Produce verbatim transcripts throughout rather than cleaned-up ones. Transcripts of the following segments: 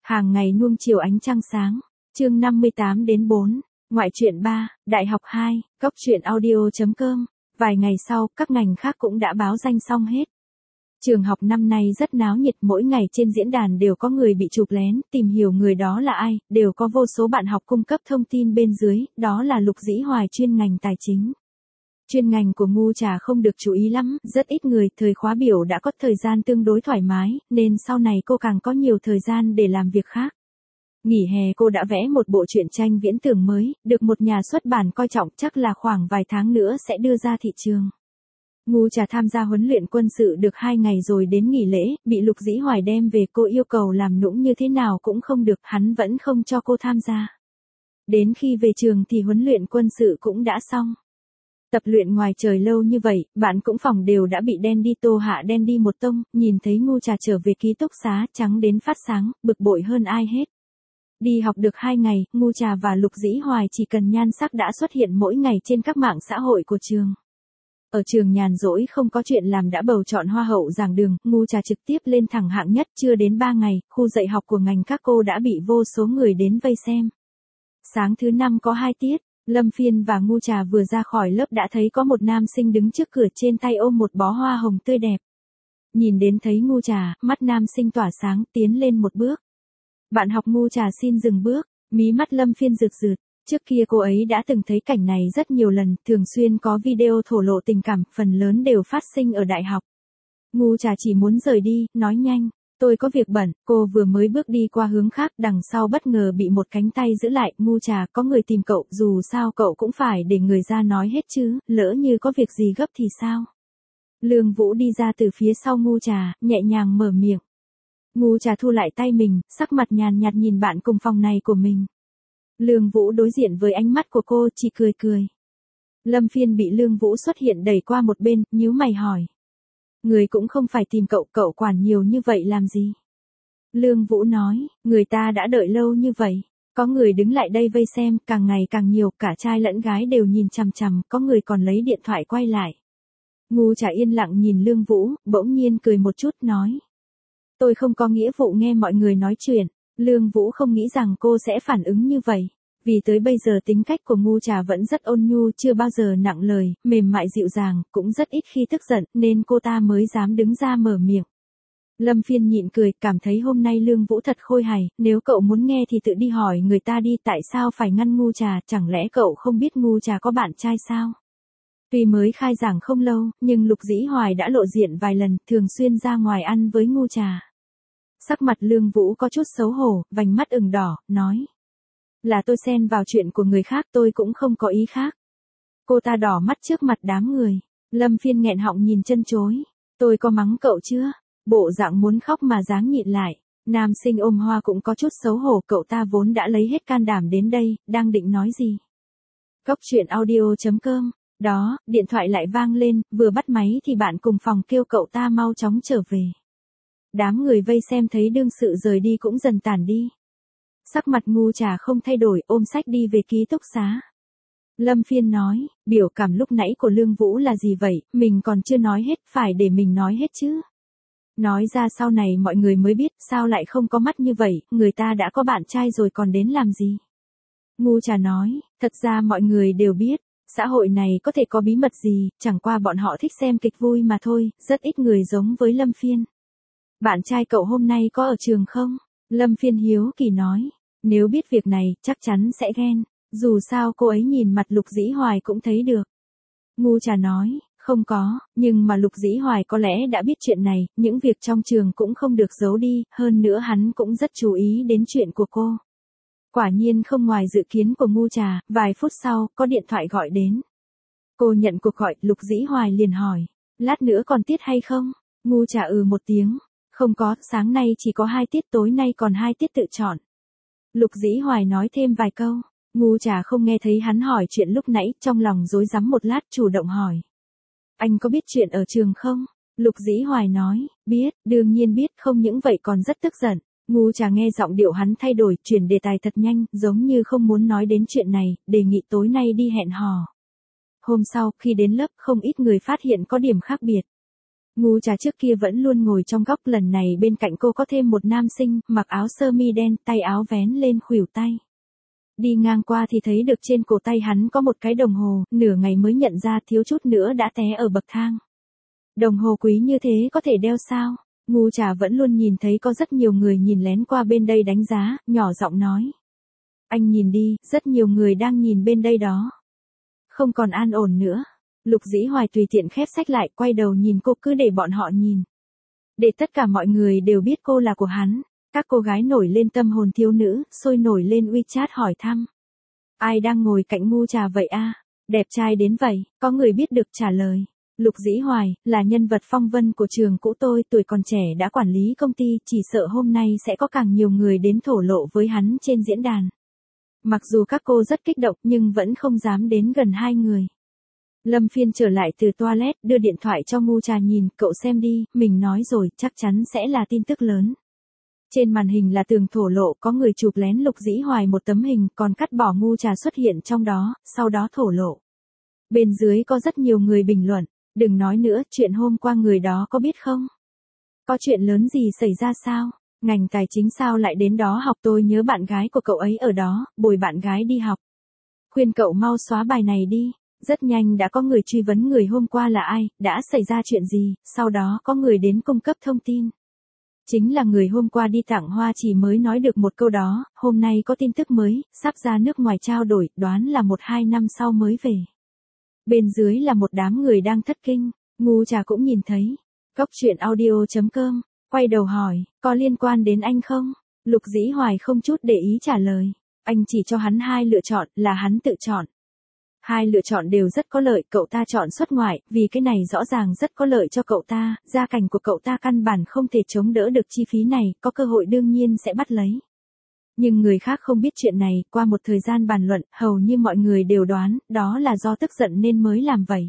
Hàng ngày nuông chiều ánh trăng sáng. Chương năm mươi tám đến bốn. Ngoại truyện ba, Đại học hai, Cốc truyện audio.com. Vài ngày sau, các ngành khác cũng đã báo danh xong hết. Trường học năm nay rất náo nhiệt, mỗi ngày trên diễn đàn đều có người bị chụp lén, tìm hiểu người đó là ai, đều có vô số bạn học cung cấp thông tin bên dưới, đó là Lục Dĩ Hoài chuyên ngành tài chính. Chuyên ngành của Ngu Trà không được chú ý lắm, rất ít người, thời khóa biểu đã có thời gian tương đối thoải mái, nên sau này cô càng có nhiều thời gian để làm việc khác. Nghỉ hè cô đã vẽ một bộ truyện tranh viễn tưởng mới, được một nhà xuất bản coi trọng, chắc là khoảng vài tháng nữa sẽ đưa ra thị trường. Ngu Trà tham gia huấn luyện quân sự được hai ngày rồi đến nghỉ lễ, bị Lục Dĩ Hoài đem về, cô yêu cầu làm nũng như thế nào cũng không được, hắn vẫn không cho cô tham gia. Đến khi về trường thì huấn luyện quân sự cũng đã xong. Tập luyện ngoài trời lâu như vậy, bạn cũng phòng đều đã bị đen đi tô hạ đen đi một tông, nhìn thấy Ngu Trà trở về ký túc xá, trắng đến phát sáng, bực bội hơn ai hết. Đi học được hai ngày, Ngu Trà và Lục Dĩ Hoài chỉ cần nhan sắc đã xuất hiện mỗi ngày trên các mạng xã hội của trường. Ở trường nhàn rỗi không có chuyện làm đã bầu chọn hoa hậu giảng đường, Ngu Trà trực tiếp lên thẳng hạng nhất, chưa đến ba ngày, khu dạy học của ngành các cô đã bị vô số người đến vây xem. Sáng thứ năm có hai tiết, Lâm Phiên và Ngu Trà vừa ra khỏi lớp đã thấy có một nam sinh đứng trước cửa, trên tay ôm một bó hoa hồng tươi đẹp. Nhìn đến thấy Ngu Trà, mắt nam sinh tỏa sáng, tiến lên một bước. Bạn học Ngu Trà xin dừng bước, mí mắt Lâm Phiên rực rực. Trước kia cô ấy đã từng thấy cảnh này rất nhiều lần, thường xuyên có video thổ lộ tình cảm, phần lớn đều phát sinh ở đại học. Ngu Trà chỉ muốn rời đi, nói nhanh, tôi có việc bận, cô vừa mới bước đi qua hướng khác, đằng sau bất ngờ bị một cánh tay giữ lại, Ngu Trà, có người tìm cậu, dù sao cậu cũng phải để người ra nói hết chứ, lỡ như có việc gì gấp thì sao? Lương Vũ đi ra từ phía sau Ngu Trà, nhẹ nhàng mở miệng. Ngu Trà thu lại tay mình, sắc mặt nhàn nhạt nhìn bạn cùng phòng này của mình. Lương Vũ đối diện với ánh mắt của cô, chỉ cười cười. Lâm Phiên bị Lương Vũ xuất hiện đẩy qua một bên, nhíu mày hỏi. Người cũng không phải tìm cậu, cậu quản nhiều như vậy làm gì? Lương Vũ nói, người ta đã đợi lâu như vậy. Có người đứng lại đây vây xem, càng ngày càng nhiều, cả trai lẫn gái đều nhìn chằm chằm, có người còn lấy điện thoại quay lại. Ngu Trà yên lặng nhìn Lương Vũ, bỗng nhiên cười một chút, nói. Tôi không có nghĩa vụ nghe mọi người nói chuyện. Lương Vũ không nghĩ rằng cô sẽ phản ứng như vậy. Vì tới bây giờ tính cách của Ngu Trà vẫn rất ôn nhu, chưa bao giờ nặng lời, mềm mại dịu dàng, cũng rất ít khi tức giận, nên cô ta mới dám đứng ra mở miệng. Lâm Phiên nhịn cười, cảm thấy hôm nay Lương Vũ thật khôi hài, nếu cậu muốn nghe thì tự đi hỏi người ta đi, tại sao phải ngăn Ngu Trà, chẳng lẽ cậu không biết Ngu Trà có bạn trai sao? Tuy mới khai giảng không lâu, nhưng Lục Dĩ Hoài đã lộ diện vài lần, thường xuyên ra ngoài ăn với Ngu Trà. Sắc mặt Lương Vũ có chút xấu hổ, vành mắt ửng đỏ, nói. Là tôi xen vào chuyện của người khác, tôi cũng không có ý khác. Cô ta đỏ mắt trước mặt đám người. Lâm Phiên nghẹn họng nhìn chân chối. Tôi có mắng cậu chưa? Bộ dạng muốn khóc mà dáng nhịn lại. Nam sinh ôm hoa cũng có chút xấu hổ, cậu ta vốn đã lấy hết can đảm đến đây, đang định nói gì. Cốc truyện audio.com. Đó, điện thoại lại vang lên, vừa bắt máy thì bạn cùng phòng kêu cậu ta mau chóng trở về. Đám người vây xem thấy đương sự rời đi cũng dần tản đi. Sắc mặt Ngu Trà không thay đổi, ôm sách đi về ký túc xá. Lâm Phiên nói, biểu cảm lúc nãy của Lương Vũ là gì vậy, mình còn chưa nói hết, phải để mình nói hết chứ. Nói ra sau này mọi người mới biết, sao lại không có mắt như vậy, người ta đã có bạn trai rồi còn đến làm gì. Ngu Trà nói, thật ra mọi người đều biết, xã hội này có thể có bí mật gì, chẳng qua bọn họ thích xem kịch vui mà thôi, rất ít người giống với Lâm Phiên. Bạn trai cậu hôm nay có ở trường không? Lâm Phiên hiếu kỳ nói. Nếu biết việc này, chắc chắn sẽ ghen. Dù sao cô ấy nhìn mặt Lục Dĩ Hoài cũng thấy được. Ngu Trà nói, không có, nhưng mà Lục Dĩ Hoài có lẽ đã biết chuyện này, những việc trong trường cũng không được giấu đi, hơn nữa hắn cũng rất chú ý đến chuyện của cô. Quả nhiên không ngoài dự kiến của Ngu Trà, vài phút sau, có điện thoại gọi đến. Cô nhận cuộc gọi, Lục Dĩ Hoài liền hỏi, lát nữa còn tiết hay không? Ngu Trà ừ một tiếng. Không có, sáng nay chỉ có hai tiết, tối nay còn hai tiết tự chọn. Lục Dĩ Hoài nói thêm vài câu. Ngu Trà không nghe thấy hắn hỏi chuyện lúc nãy, trong lòng rối rắm một lát, chủ động hỏi. Anh có biết chuyện ở trường không? Lục Dĩ Hoài nói, biết, đương nhiên biết, không những vậy còn rất tức giận. Ngu Trà nghe giọng điệu hắn thay đổi, chuyển đề tài thật nhanh, giống như không muốn nói đến chuyện này, đề nghị tối nay đi hẹn hò. Hôm sau, khi đến lớp, không ít người phát hiện có điểm khác biệt. Ngu Trà trước kia vẫn luôn ngồi trong góc, lần này bên cạnh cô có thêm một nam sinh, mặc áo sơ mi đen, tay áo vén lên khuỷu tay. Đi ngang qua thì thấy được trên cổ tay hắn có một cái đồng hồ, nửa ngày mới nhận ra thiếu chút nữa đã té ở bậc thang. Đồng hồ quý như thế có thể đeo sao? Ngu Trà vẫn luôn nhìn thấy có rất nhiều người nhìn lén qua bên đây đánh giá, nhỏ giọng nói. Anh nhìn đi, rất nhiều người đang nhìn bên đây đó. Không còn an ổn nữa. Lục Dĩ Hoài tùy tiện khép sách lại, quay đầu nhìn cô, cứ để bọn họ nhìn. Để tất cả mọi người đều biết cô là của hắn. Các cô gái nổi lên tâm hồn thiếu nữ, sôi nổi lên WeChat hỏi thăm. Ai đang ngồi cạnh Ngu Trà vậy a? Đẹp trai đến vậy, có người biết được trả lời. Lục Dĩ Hoài, là nhân vật phong vân của trường cũ tôi, tuổi còn trẻ đã quản lý công ty, chỉ sợ hôm nay sẽ có càng nhiều người đến thổ lộ với hắn trên diễn đàn. Mặc dù các cô rất kích động nhưng vẫn không dám đến gần hai người. Lâm Phiên trở lại từ toilet, đưa điện thoại cho Ngu Trà nhìn, cậu xem đi, mình nói rồi, chắc chắn sẽ là tin tức lớn. Trên màn hình là tường thổ lộ, có người chụp lén Lục Dĩ Hoài một tấm hình, còn cắt bỏ Ngu Trà xuất hiện trong đó, sau đó thổ lộ. Bên dưới có rất nhiều người bình luận, đừng nói nữa, chuyện hôm qua người đó có biết không? Có chuyện lớn gì xảy ra sao? Ngành tài chính sao lại đến đó học, tôi nhớ bạn gái của cậu ấy ở đó, bồi bạn gái đi học. Khuyên cậu mau xóa bài này đi. Rất nhanh đã có người truy vấn người hôm qua là ai, đã xảy ra chuyện gì, sau đó có người đến cung cấp thông tin. Chính là người hôm qua đi tặng hoa chỉ mới nói được một câu đó, hôm nay có tin tức mới, sắp ra nước ngoài trao đổi, đoán là một hai năm sau mới về. Bên dưới là một đám người đang thất kinh, Ngu Trà cũng nhìn thấy. Cốc truyện audio chấm com, quay đầu hỏi, có liên quan đến anh không? Lục Dĩ Hoài không chút để ý trả lời, anh chỉ cho hắn hai lựa chọn, là hắn tự chọn. Hai lựa chọn đều rất có lợi, cậu ta chọn xuất ngoại, vì cái này rõ ràng rất có lợi cho cậu ta, gia cảnh của cậu ta căn bản không thể chống đỡ được chi phí này, có cơ hội đương nhiên sẽ bắt lấy. Nhưng người khác không biết chuyện này, qua một thời gian bàn luận, hầu như mọi người đều đoán, đó là do tức giận nên mới làm vậy.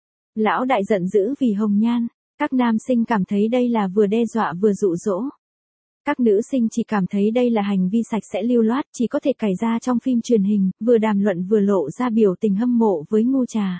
Lão đại giận dữ vì hồng nhan, các nam sinh cảm thấy đây là vừa đe dọa vừa dụ dỗ. Các nữ sinh chỉ cảm thấy đây là hành vi sạch sẽ lưu loát, chỉ có thể cày ra trong phim truyền hình, vừa đàm luận vừa lộ ra biểu tình hâm mộ với Ngu Trà.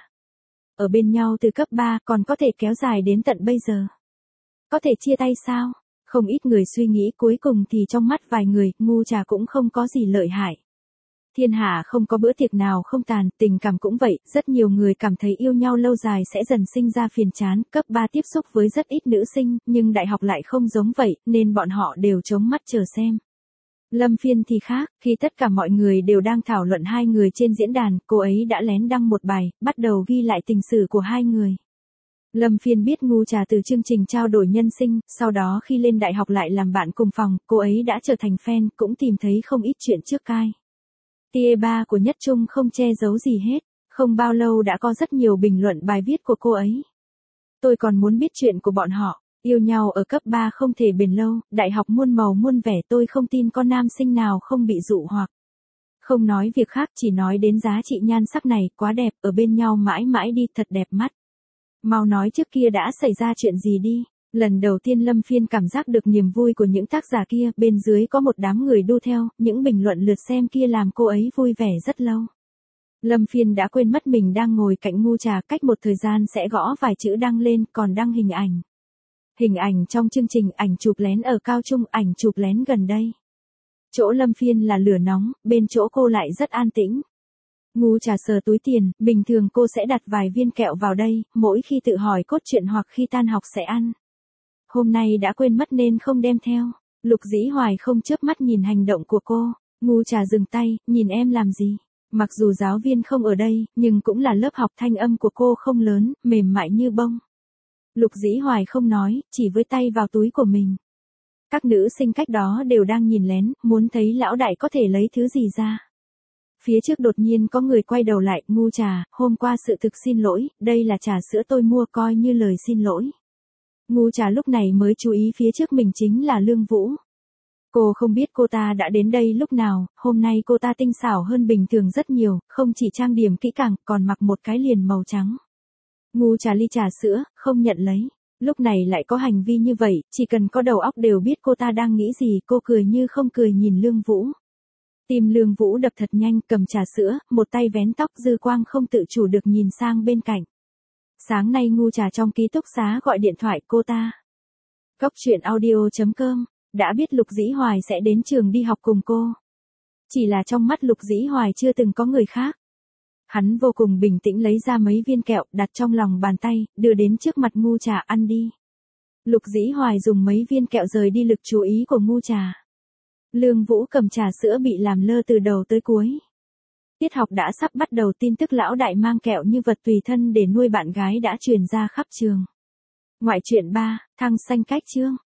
Ở bên nhau từ cấp ba, còn có thể kéo dài đến tận bây giờ. Có thể chia tay sao? Không ít người suy nghĩ, cuối cùng thì trong mắt vài người, Ngu Trà cũng không có gì lợi hại. Thiên hạ không có bữa tiệc nào không tàn, tình cảm cũng vậy, rất nhiều người cảm thấy yêu nhau lâu dài sẽ dần sinh ra phiền chán, cấp ba tiếp xúc với rất ít nữ sinh, nhưng đại học lại không giống vậy, nên bọn họ đều chống mắt chờ xem. Lâm Phiên thì khác, khi tất cả mọi người đều đang thảo luận hai người trên diễn đàn, cô ấy đã lén đăng một bài, bắt đầu ghi lại tình sử của hai người. Lâm Phiên biết Ngu Trà từ chương trình trao đổi nhân sinh, sau đó khi lên đại học lại làm bạn cùng phòng, cô ấy đã trở thành fan, cũng tìm thấy không ít chuyện trước cai. Tia ba của Nhất Trung không che giấu gì hết, không bao lâu đã có rất nhiều bình luận bài viết của cô ấy. Tôi còn muốn biết chuyện của bọn họ, yêu nhau ở cấp ba không thể bền lâu, đại học muôn màu muôn vẻ, tôi không tin con nam sinh nào không bị dụ hoặc. Không nói việc khác, chỉ nói đến giá trị nhan sắc này, quá đẹp, ở bên nhau mãi mãi đi, thật đẹp mắt. Mau nói trước kia đã xảy ra chuyện gì đi. Lần đầu tiên Lâm Phiên cảm giác được niềm vui của những tác giả kia, bên dưới có một đám người đu theo, những bình luận lượt xem kia làm cô ấy vui vẻ rất lâu. Lâm Phiên đã quên mất mình đang ngồi cạnh Ngu Trà, cách một thời gian sẽ gõ vài chữ đăng lên, còn đăng hình ảnh. Hình ảnh trong chương trình, ảnh chụp lén ở cao trung, ảnh chụp lén gần đây. Chỗ Lâm Phiên là lửa nóng, bên chỗ cô lại rất an tĩnh. Ngu Trà sờ túi tiền, bình thường cô sẽ đặt vài viên kẹo vào đây, mỗi khi tự hỏi cốt truyện hoặc khi tan học sẽ ăn. Hôm nay đã quên mất nên không đem theo. Lục Dĩ Hoài không chớp mắt nhìn hành động của cô. Ngu Trà dừng tay, nhìn em làm gì? Mặc dù giáo viên không ở đây, nhưng cũng là lớp học, thanh âm của cô không lớn, mềm mại như bông. Lục Dĩ Hoài không nói, chỉ với tay vào túi của mình. Các nữ sinh cách đó đều đang nhìn lén, muốn thấy lão đại có thể lấy thứ gì ra. Phía trước đột nhiên có người quay đầu lại, Ngu Trà, hôm qua sự thực xin lỗi, đây là trà sữa tôi mua coi như lời xin lỗi. Ngu Trà lúc này mới chú ý phía trước mình chính là Lương Vũ. Cô không biết cô ta đã đến đây lúc nào, hôm nay cô ta tinh xảo hơn bình thường rất nhiều, không chỉ trang điểm kỹ càng, còn mặc một cái liền màu trắng. Ngu Trà ly trà sữa, không nhận lấy. Lúc này lại có hành vi như vậy, chỉ cần có đầu óc đều biết cô ta đang nghĩ gì, cô cười như không cười nhìn Lương Vũ. Tim Lương Vũ đập thật nhanh, cầm trà sữa, một tay vén tóc, dư quang không tự chủ được nhìn sang bên cạnh. Sáng nay Ngu Trà trong ký túc xá gọi điện thoại cô ta. Cốc truyện audio.com, đã biết Lục Dĩ Hoài sẽ đến trường đi học cùng cô. Chỉ là trong mắt Lục Dĩ Hoài chưa từng có người khác. Hắn vô cùng bình tĩnh lấy ra mấy viên kẹo đặt trong lòng bàn tay, đưa đến trước mặt Ngu Trà ăn đi. Lục Dĩ Hoài dùng mấy viên kẹo rời đi lực chú ý của Ngu Trà. Lương Vũ cầm trà sữa bị làm lơ từ đầu tới cuối. Tiết học đã sắp bắt đầu, tin tức lão đại mang kẹo như vật tùy thân để nuôi bạn gái đã truyền ra khắp trường. Ngoại truyện ba, Thăng Xanh Cách Chương.